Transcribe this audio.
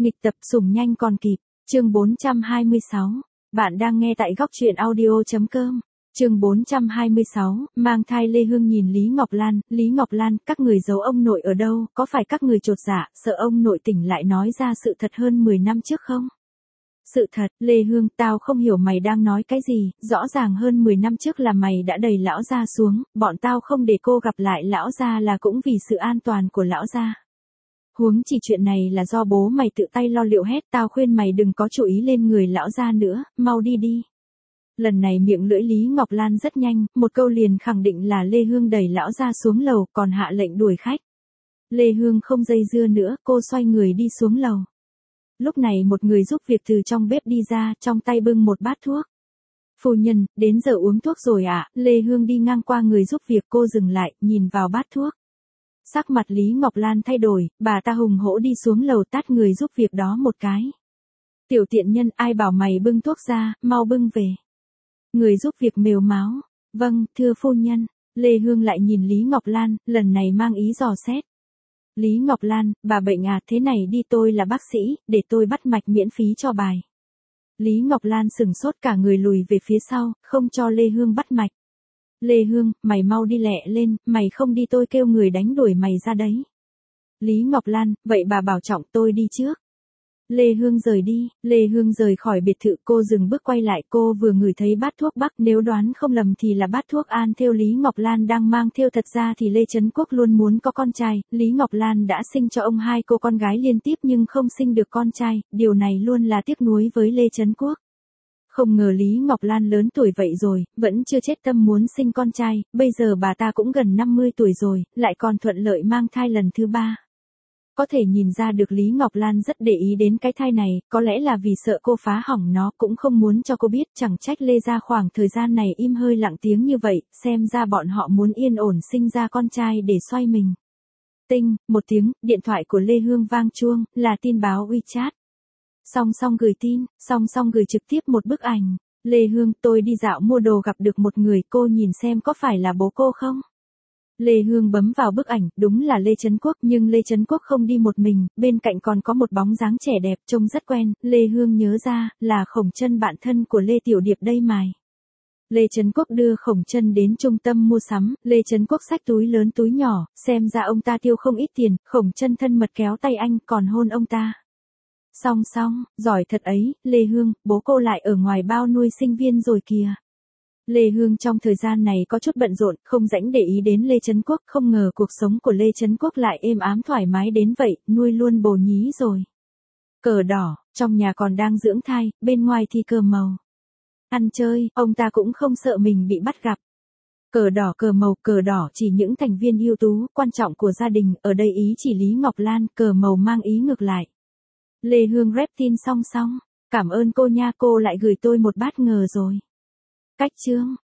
Nghịch tập sủng nhanh còn kịp, chương 426. Bạn đang nghe tại góc truyện audio.com. Chương 426, mang thai Lê Hương nhìn Lý Ngọc Lan, các người giấu ông nội ở đâu, có phải các người chột dạ, sợ ông nội tỉnh lại nói ra sự thật hơn 10 năm trước không? Sự thật, Lê Hương, tao không hiểu mày đang nói cái gì, rõ ràng hơn 10 năm trước là mày đã đẩy lão gia xuống, bọn tao không để cô gặp lại lão gia là cũng vì sự an toàn của lão gia. Huống chỉ chuyện này là do bố mày tự tay lo liệu hết, tao khuyên mày đừng có chú ý lên người lão gia nữa, mau đi đi. Lần này miệng lưỡi Lý Ngọc Lan rất nhanh, một câu liền khẳng định là Lê Hương đẩy lão gia xuống lầu, còn hạ lệnh đuổi khách. Lê Hương không dây dưa nữa, cô xoay người đi xuống lầu. Lúc này một người giúp việc từ trong bếp đi ra, trong tay bưng một bát thuốc. Phu nhân, đến giờ uống thuốc rồi ạ, Lê Hương đi ngang qua người giúp việc, cô dừng lại, nhìn vào bát thuốc. Sắc mặt Lý Ngọc Lan thay đổi, bà ta hùng hổ đi xuống lầu tát người giúp việc đó một cái. Tiểu tiện nhân, ai bảo mày bưng thuốc ra, mau bưng về. Người giúp việc mếu máo. Vâng, thưa phu nhân. Lê Hương lại nhìn Lý Ngọc Lan, lần này mang ý dò xét. Lý Ngọc Lan, bà bệnh à, thế này đi, tôi là bác sĩ, để tôi bắt mạch miễn phí cho bài. Lý Ngọc Lan sừng sốt, cả người lùi về phía sau, không cho Lê Hương bắt mạch. Lê Hương, mày mau đi lẹ lên, mày không đi tôi kêu người đánh đuổi mày ra đấy. Lý Ngọc Lan, vậy bà bảo trọng, tôi đi trước. Lê Hương rời đi, Lê Hương rời khỏi biệt thự, cô dừng bước quay lại, cô vừa ngửi thấy bát thuốc bắc, nếu đoán không lầm thì là bát thuốc an thêu Lý Ngọc Lan đang mang thêu, thật ra thì Lê Trấn Quốc luôn muốn có con trai, Lý Ngọc Lan đã sinh cho ông 2 cô con gái liên tiếp nhưng không sinh được con trai, điều này luôn là tiếc nuối với Lê Trấn Quốc. Không ngờ Lý Ngọc Lan lớn tuổi vậy rồi, vẫn chưa chết tâm muốn sinh con trai, bây giờ bà ta cũng gần 50 tuổi rồi, lại còn thuận lợi mang thai lần thứ 3. Có thể nhìn ra được Lý Ngọc Lan rất để ý đến cái thai này, có lẽ là vì sợ cô phá hỏng nó, cũng không muốn cho cô biết, chẳng trách Lê ra khoảng thời gian này im hơi lặng tiếng như vậy, xem ra bọn họ muốn yên ổn sinh ra con trai để xoay mình. Tinh, một tiếng, điện thoại của Lê Hương vang chuông, là tin báo WeChat. Song song gửi tin, song song gửi trực tiếp một bức ảnh. Lê Hương, tôi đi dạo mua đồ gặp được một người, cô nhìn xem có phải là bố cô không? Lê Hương bấm vào bức ảnh, đúng là Lê Trấn Quốc, nhưng Lê Trấn Quốc không đi một mình, bên cạnh còn có một bóng dáng trẻ đẹp, trông rất quen. Lê Hương nhớ ra, là Khổng Chân, bạn thân của Lê Tiểu Điệp đây mài. Lê Trấn Quốc đưa Khổng Chân đến trung tâm mua sắm, Lê Trấn Quốc xách túi lớn túi nhỏ, xem ra ông ta tiêu không ít tiền, Khổng Chân thân mật kéo tay anh, còn hôn ông ta. Song song, giỏi thật ấy, Lê Hương, bố cô lại ở ngoài bao nuôi sinh viên rồi kìa. Lê Hương trong thời gian này có chút bận rộn, không rảnh để ý đến Lê Trấn Quốc, không ngờ cuộc sống của Lê Trấn Quốc lại êm ám thoải mái đến vậy, nuôi luôn bồ nhí rồi. Cờ đỏ, trong nhà còn đang dưỡng thai, bên ngoài thì cờ màu. Ăn chơi, ông ta cũng không sợ mình bị bắt gặp. Cờ đỏ chỉ những thành viên ưu tú, quan trọng của gia đình, ở đây ý chỉ Lý Ngọc Lan, cờ màu mang ý ngược lại. Lê Hương rep tin song song, cảm ơn cô nha, cô lại gửi tôi một bát ngờ rồi. Cách chương,